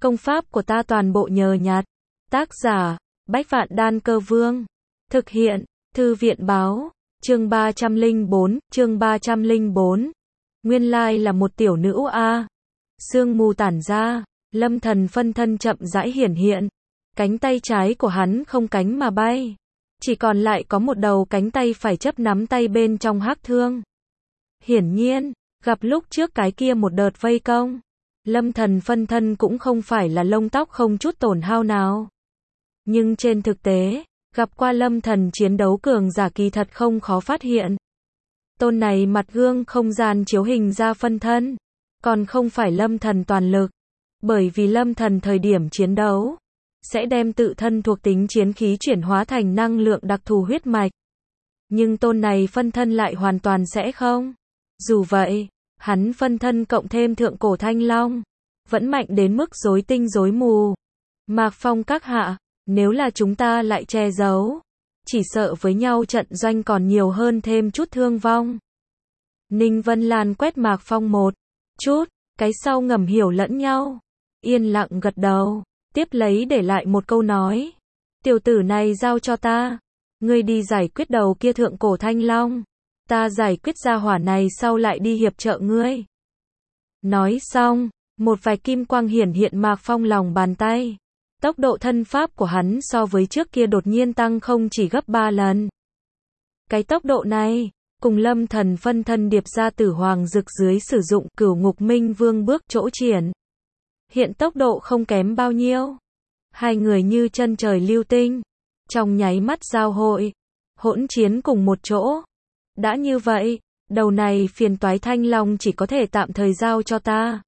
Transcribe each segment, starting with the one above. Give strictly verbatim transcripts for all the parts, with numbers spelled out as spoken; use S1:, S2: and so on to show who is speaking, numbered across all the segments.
S1: Công pháp của ta toàn bộ nhờ nhặt. Tác giả, Bách Vạn Đan Cơ Vương. Thực hiện, Thư viện Báo. Chương ba trăm lẻ bốn, chương ba trăm lẻ bốn. Nguyên lai là một tiểu nữ a. Sương mù tản ra, Lâm Thần phân thân chậm rãi hiển hiện. Cánh tay trái của hắn không cánh mà bay, chỉ còn lại có một đầu cánh tay phải chấp nắm tay bên trong hắc thương. Hiển nhiên, gặp lúc trước cái kia một đợt vây công, Lâm Thần phân thân cũng không phải là lông tóc không chút tổn hao nào. Nhưng trên thực tế, gặp qua Lâm Thần chiến đấu cường giả kỳ thật không khó phát hiện. Tôn này mặt gương không gian chiếu hình ra phân thân, còn không phải Lâm Thần toàn lực, bởi vì Lâm Thần thời điểm chiến đấu sẽ đem tự thân thuộc tính chiến khí chuyển hóa thành năng lượng đặc thù huyết mạch. Nhưng tôn này phân thân lại hoàn toàn sẽ không. Dù vậy, hắn phân thân cộng thêm thượng cổ thanh long, vẫn mạnh đến mức rối tinh rối mù. Mạc Phong các hạ, nếu là chúng ta lại che giấu, chỉ sợ với nhau trận doanh còn nhiều hơn thêm chút thương vong. Ninh Vân Lan quét Mạc Phong một chút, cái sau ngầm hiểu lẫn nhau, yên lặng gật đầu, tiếp lấy để lại một câu nói. Tiểu tử này giao cho ta, ngươi đi giải quyết đầu kia thượng cổ thanh long, ta giải quyết gia hỏa này sau lại đi hiệp trợ ngươi. Nói xong, một vài kim quang hiển hiện Mạc Phong lòng bàn tay. Tốc độ thân pháp của hắn so với trước kia đột nhiên tăng không chỉ gấp ba lần. Cái tốc độ này, cùng Lâm Thần phân thân điệp ra Tử Hoàng Dực dưới sử dụng Cửu Ngục Minh Vương bước chỗ triển. Hiện tốc độ không kém bao nhiêu. Hai người như chân trời lưu tinh, trong nháy mắt giao hội, hỗn chiến cùng một chỗ. Đã như vậy, đầu này phiền toái thanh long chỉ có thể tạm thời giao cho ta.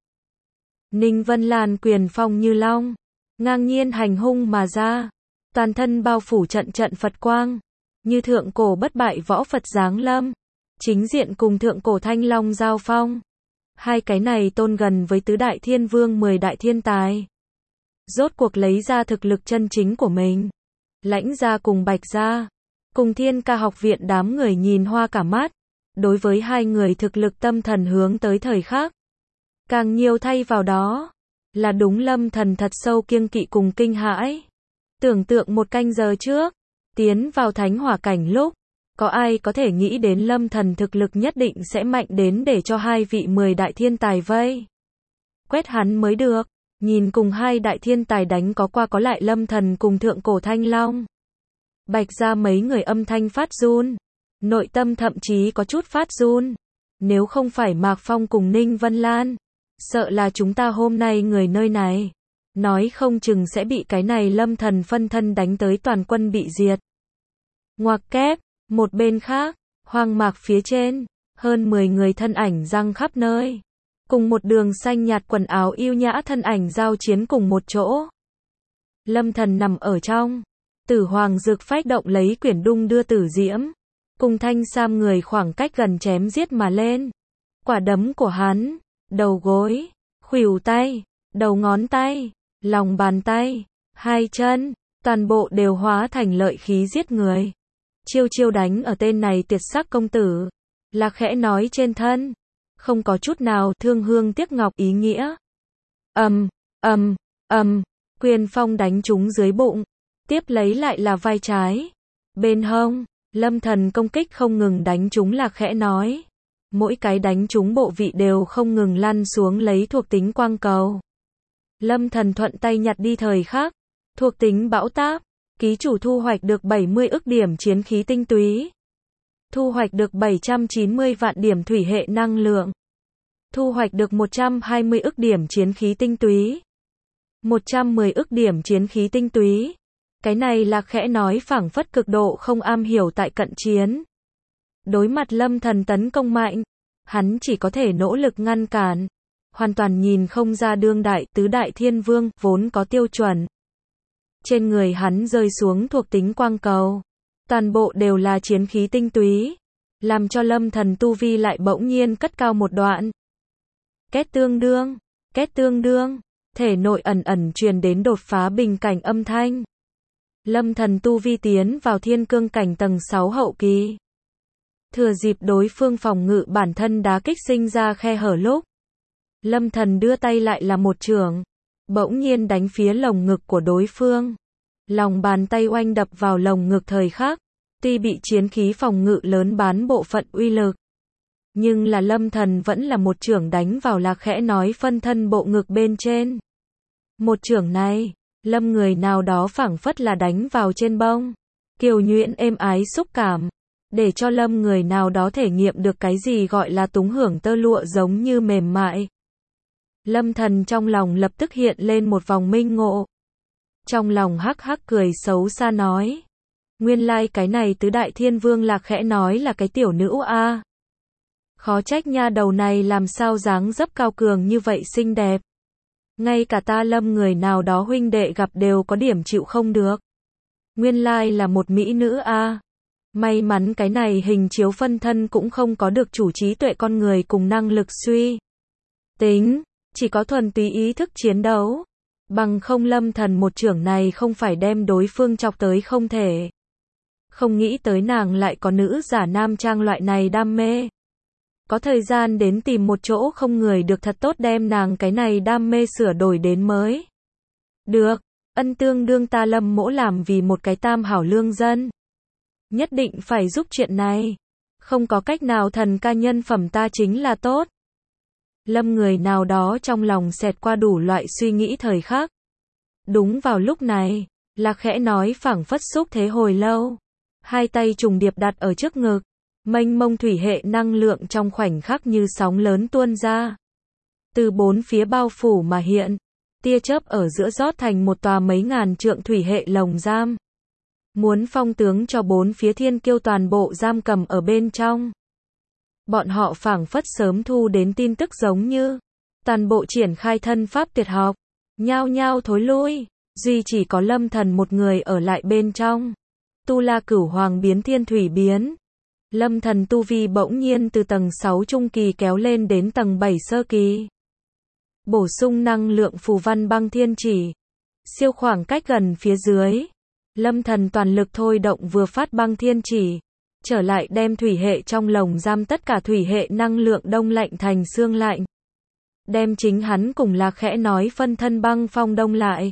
S1: Ninh Vân Lan quyền phong như long, ngang nhiên hành hung mà ra, toàn thân bao phủ trận trận Phật quang, như thượng cổ bất bại võ Phật giáng lâm, chính diện cùng thượng cổ thanh long giao phong. Hai cái này tôn gần với tứ đại thiên vương mười đại thiên tài, rốt cuộc lấy ra thực lực chân chính của mình. Lãnh gia cùng Bạch gia, cùng Thiên Ca học viện đám người nhìn hoa cả mắt, đối với hai người thực lực tâm thần hướng tới thời khắc. Càng nhiều thay vào đó, là đúng Lâm Thần thật sâu kiêng kỵ cùng kinh hãi. Tưởng tượng một canh giờ trước, tiến vào thánh hỏa cảnh lúc, có ai có thể nghĩ đến Lâm Thần thực lực nhất định sẽ mạnh đến để cho hai vị mười đại thiên tài vây quét hắn mới được. Nhìn cùng hai đại thiên tài đánh có qua có lại Lâm Thần cùng thượng cổ thanh long, Bạch gia mấy người âm thanh phát run, nội tâm thậm chí có chút phát run. Nếu không phải Mạc Phong cùng Ninh Vân Lan, sợ là chúng ta hôm nay người nơi này, nói không chừng sẽ bị cái này Lâm Thần phân thân đánh tới toàn quân bị diệt. Ngoặc kép, một bên khác, hoang mạc phía trên, hơn mười người thân ảnh giăng khắp nơi, cùng một đường xanh nhạt quần áo yêu nhã thân ảnh giao chiến cùng một chỗ. Lâm Thần nằm ở trong Tử Hoàng Dực phách động lấy quyển đung đưa tử diễm, cùng thanh sam người khoảng cách gần chém giết mà lên. Quả đấm của hắn, đầu gối, khuỷu tay, đầu ngón tay, lòng bàn tay, hai chân, toàn bộ đều hóa thành lợi khí giết người. Chiêu chiêu đánh ở tên này tuyệt sắc công tử, là khẽ nói trên thân, không có chút nào thương hương tiếc ngọc ý nghĩa. Ầm, ầm, ầm, quyền phong đánh trúng dưới bụng, tiếp lấy lại là vai trái, bên hông. Lâm Thần công kích không ngừng đánh trúng là khẽ nói, mỗi cái đánh trúng bộ vị đều không ngừng lăn xuống lấy thuộc tính quang cầu. Lâm Thần thuận tay nhặt đi thời khắc, thuộc tính bão táp, ký chủ thu hoạch được bảy mươi ức điểm chiến khí tinh túy, thu hoạch được bảy trăm chín mươi vạn điểm thủy hệ năng lượng, thu hoạch được một trăm hai mươi ức điểm chiến khí tinh túy, một trăm mười ức điểm chiến khí tinh túy. Cái này là khẽ nói phảng phất cực độ không am hiểu tại cận chiến. Đối mặt Lâm Thần tấn công mạnh, hắn chỉ có thể nỗ lực ngăn cản, hoàn toàn nhìn không ra đương đại tứ đại thiên vương vốn có tiêu chuẩn. Trên người hắn rơi xuống thuộc tính quang cầu, toàn bộ đều là chiến khí tinh túy, làm cho Lâm Thần tu vi lại bỗng nhiên cất cao một đoạn. Két tương đương, két tương đương, thể nội ẩn ẩn truyền đến đột phá bình cảnh âm thanh. Lâm Thần tu vi tiến vào thiên cương cảnh tầng sáu hậu kỳ. Thừa dịp đối phương phòng ngự bản thân đá kích sinh ra khe hở lúc, Lâm Thần đưa tay lại là một chưởng, bỗng nhiên đánh phía lồng ngực của đối phương. Lòng bàn tay oanh đập vào lồng ngực thời khắc, tuy bị chiến khí phòng ngự lớn bán bộ phận uy lực, nhưng là Lâm Thần vẫn là một chưởng đánh vào Lạc Khẽ Nói phân thân bộ ngực bên trên. Một chưởng này, Lâm người nào đó phảng phất là đánh vào trên bông, kiều nhuyễn êm ái xúc cảm, để cho Lâm người nào đó thể nghiệm được cái gì gọi là túng hưởng tơ lụa giống như mềm mại. Lâm Thần trong lòng lập tức hiện lên một vòng minh ngộ. Trong lòng hắc hắc cười xấu xa nói, nguyên lai like cái này tứ đại thiên vương Lạc Khẽ Nói là cái tiểu nữ a. Khó trách nha đầu này làm sao dáng dấp cao cường như vậy xinh đẹp. Ngay cả ta Lâm người nào đó huynh đệ gặp đều có điểm chịu không được. Nguyên lai like là một mỹ nữ a. May mắn cái này hình chiếu phân thân cũng không có được chủ trí tuệ con người cùng năng lực suy tính, chỉ có thuần túy ý thức chiến đấu. Bằng không Lâm Thần một chưởng này không phải đem đối phương chọc tới không thể. Không nghĩ tới nàng lại có nữ giả nam trang loại này đam mê. Có thời gian đến tìm một chỗ không người được thật tốt đem nàng cái này đam mê sửa đổi đến mới. Được, ân tương đương ta Lâm mỗ làm vì một cái tam hảo lương dân. Nhất định phải giúp chuyện này. Không có cách nào thần ca nhân phẩm ta chính là tốt. Lâm người nào đó trong lòng xẹt qua đủ loại suy nghĩ thời khắc. Đúng vào lúc này, Lạc Khẽ Nói phảng phất xúc thế hồi lâu. Hai tay trùng điệp đặt ở trước ngực. Mênh mông thủy hệ năng lượng trong khoảnh khắc như sóng lớn tuôn ra. Từ bốn phía bao phủ mà hiện. Tia chớp ở giữa rót thành một tòa mấy ngàn trượng thủy hệ lồng giam. Muốn phong tướng cho bốn phía thiên kiêu toàn bộ giam cầm ở bên trong. Bọn họ phảng phất sớm thu đến tin tức giống như toàn bộ triển khai thân pháp tuyệt học, nhao nhao thối lui, duy chỉ có Lâm Thần một người ở lại bên trong. Tu La Cửu Hoàng biến thiên thủy biến. Lâm Thần tu vi bỗng nhiên từ tầng sáu trung kỳ kéo lên đến tầng bảy sơ kỳ. Bổ sung năng lượng phù văn băng thiên chỉ. Siêu khoảng cách gần phía dưới. Lâm Thần toàn lực thôi động vừa phát băng thiên chỉ. Trở lại đem thủy hệ trong lồng giam tất cả thủy hệ năng lượng đông lạnh thành xương lạnh. Đem chính hắn cùng Lạc Khẽ Nói phân thân băng phong đông lại.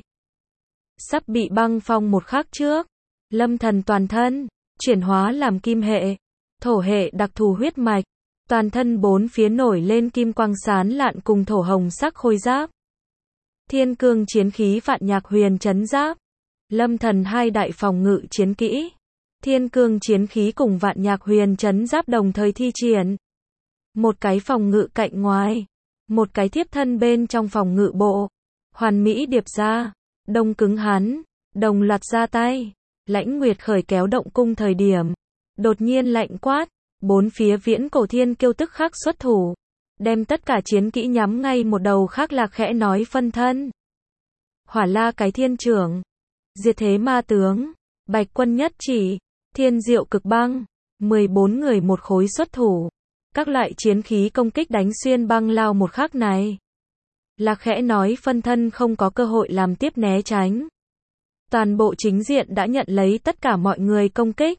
S1: Sắp bị băng phong một khắc trước. Lâm Thần toàn thân, chuyển hóa làm kim hệ, thổ hệ đặc thù huyết mạch. Toàn thân bốn phía nổi lên kim quang sán lạn cùng thổ hồng sắc khôi giáp. Thiên cương chiến khí vạn nhạc huyền chấn giáp. Lâm Thần hai đại phòng ngự chiến kỹ. Thiên cương chiến khí cùng vạn nhạc huyền chấn giáp đồng thời thi triển. Một cái phòng ngự cạnh ngoài. Một cái thiếp thân bên trong phòng ngự bộ. Hoàn mỹ điệp ra. Đông cứng hắn. Đồng loạt ra tay. Lãnh Nguyệt khởi kéo động cung thời điểm. Đột nhiên lạnh quát. Bốn phía viễn cổ thiên kiêu tức khắc xuất thủ. Đem tất cả chiến kỹ nhắm ngay một đầu khác Lạc Khẽ Nói phân thân. Hỏa La cái thiên trưởng. Diệt thế ma tướng. Bạch quân nhất chỉ. Thiên diệu cực băng. mười bốn người một khối xuất thủ. Các loại chiến khí công kích đánh xuyên băng lao một khắc này. Lạc Khẽ Nói phân thân không có cơ hội làm tiếp né tránh. Toàn bộ chính diện đã nhận lấy tất cả mọi người công kích.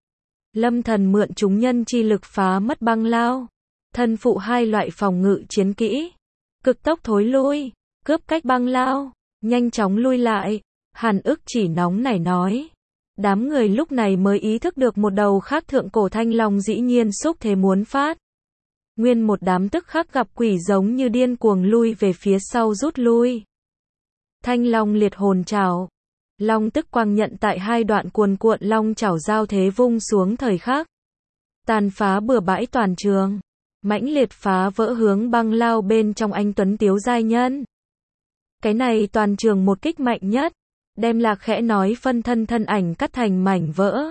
S1: Lâm Thần mượn chúng nhân chi lực phá mất băng lao. Thân phụ hai loại phòng ngự chiến kỹ. Cực tốc thối lui. Cướp cách băng lao. Nhanh chóng lui lại. Hàn Ức chỉ nóng nảy nói. Đám người lúc này mới ý thức được một đầu khác thượng cổ thanh long dĩ nhiên xúc thế muốn phát. Nguyên một đám tức khắc gặp quỷ giống như điên cuồng lui về phía sau rút lui. Thanh long liệt hồn trảo. Long tức quang nhận tại hai đoạn cuồn cuộn long chảo giao thế vung xuống thời khắc. Tàn phá bừa bãi toàn trường. Mãnh liệt phá vỡ hướng băng lao bên trong anh tuấn tiếu giai nhân. Cái này toàn trường một kích mạnh nhất. Đem Lạc Khẽ Nói phân thân thân ảnh cắt thành mảnh vỡ.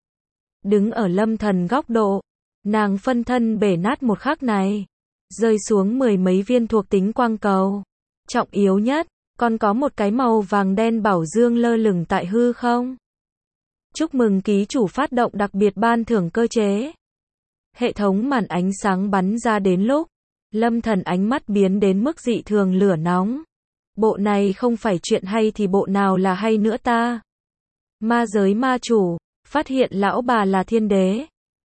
S1: Đứng ở Lâm Thần góc độ. Nàng phân thân bể nát một khắc này. Rơi xuống mười mấy viên thuộc tính quang cầu. Trọng yếu nhất. Còn có một cái màu vàng đen bảo dương lơ lửng tại hư không. Chúc mừng ký chủ phát động đặc biệt ban thưởng cơ chế. Hệ thống màn ánh sáng bắn ra đến lúc. Lâm Thần ánh mắt biến đến mức dị thường lửa nóng. Bộ này không phải chuyện hay thì bộ nào là hay nữa ta. Ma giới ma chủ. Phát hiện lão bà là thiên đế.